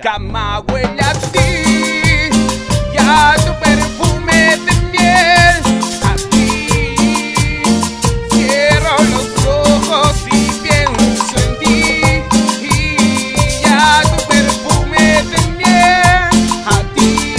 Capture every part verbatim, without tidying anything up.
cama huele a ti y a tu perfume de miel. A ti cierro los ojos y pienso en ti y a tu perfume de miel. A ti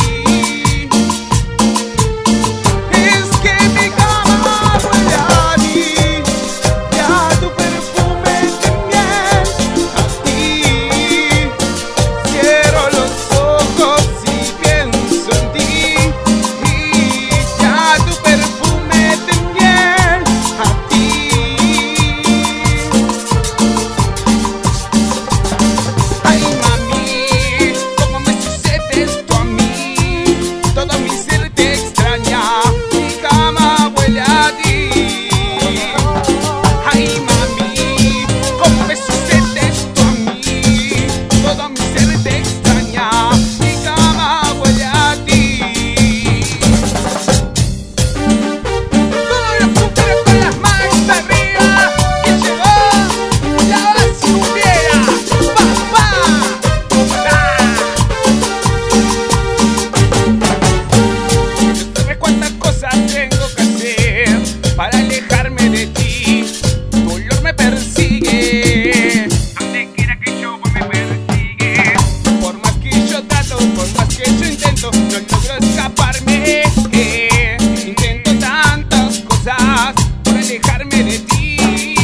es que mi cama huele a ti y a tu perfume de miel. A ti cierro los ojos y pienso en ti y a tu perfume de miel. A ti. Ay mami, cómo me sucede esto a mí. Todo mi ser te extraña, mi cama huele a ti. Ay mami, cómo me sucede esto a mí. Todo mi ser te extraña, mi cama huele a ti. Todos los punteros con las manos arriba, que llegó la basura. ¡Papá! No sabes cuántas cosas tengo que hacer para alejarme de ti. Tu olor me persigue, donde quiera que yo voy me persigue. Por más que yo trato, por más que yo intento, no logro escaparme. Eh, Intento tantas cosas por alejarme de ti.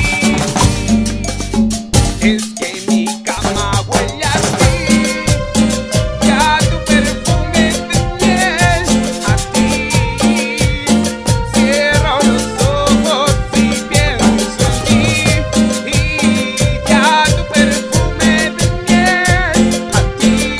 Es que mi cama huele a ti y a tu perfume de miel. A ti cierro los ojos y pienso en ti y a tu perfume de miel. A ti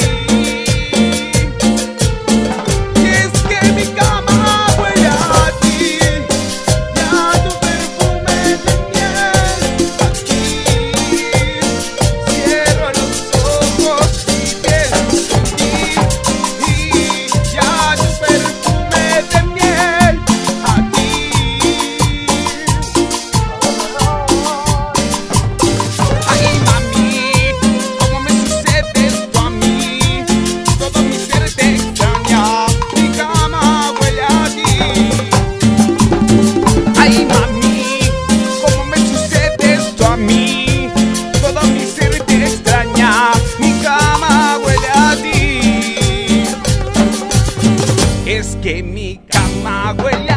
es que mi cama huele a ti y a tu perfume de miel. A ti cierro los ojos y pienso en ti y a tu perfume de miel. A ti. Ay mami, cómo me sucede esto a mí. Todo mi ser te extraña, mi cama huele a ti. Ay mami, cómo me sucede esto a mí. Todo mi ser te extraña, mi cama huele a ti. Es que mi cama huele